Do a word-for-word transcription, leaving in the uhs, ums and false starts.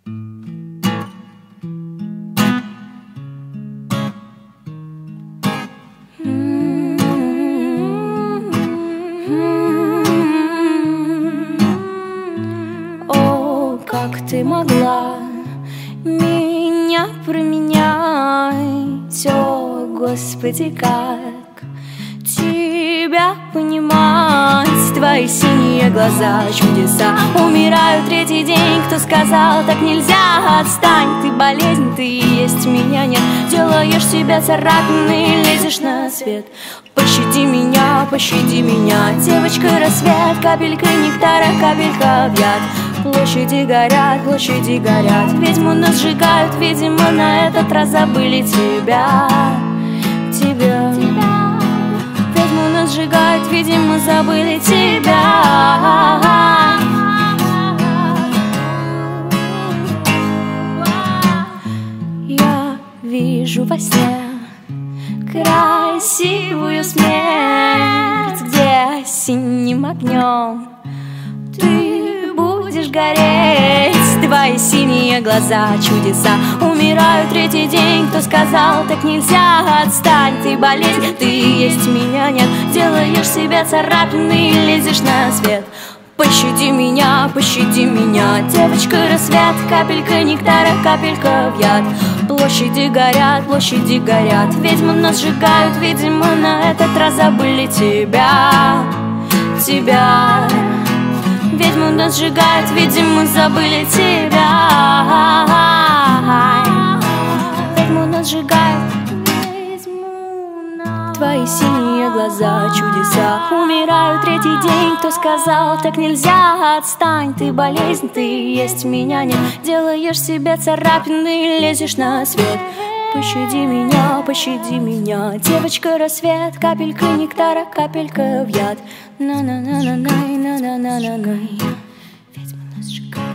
О, как ты могла меня променять? О, Господи, как Тебя понимать? Твои синие глаза, чудеса. Умираю третий день, кто сказал, так нельзя? Отстань, ты болезнь, ты есть, меня нет. Делаешь себя царапиной, лезешь на свет. Пощади меня, пощади меня, девочка, рассвет. Капелька нектара, капелька в яд. Площади горят, площади горят. Ведьму нас сжигают, видимо, на этот раз забыли тебя. Тебя, тебя. Ведьму нас сжигают, видимо, забыли тебя. Я вижу во сне красивую смерть, где синим огнем ты будешь гореть. Твои синие глаза, чудеса. Умираю третий день, кто сказал, так нельзя? Отстань, ты болезнь, ты есть, меня нет. Делаешь себя царапиной, лезешь на свет. Пощади меня, пощади меня, девочка, рассвет. Капелька нектара, капелька в яд. Площади горят, площади горят. Ведьмы нас сжигают, видимо, на этот раз забыли тебя. Тебя. Ведьму нас сжигают, видимо, забыли тебя. Ведьму нас сжигают. Твои синие глаза, чудеса. Умираю третий день, кто сказал, так нельзя? Отстань, ты болезнь, ты есть, меня нет. Делаешь себя царапиной, лезешь на свет. Пощади меня, пощади меня, девочка, рассвет. Капелька нектара, капелька в яд. На-на-на-на-на, на-на-на-на-на. Ведьма нас сжигает.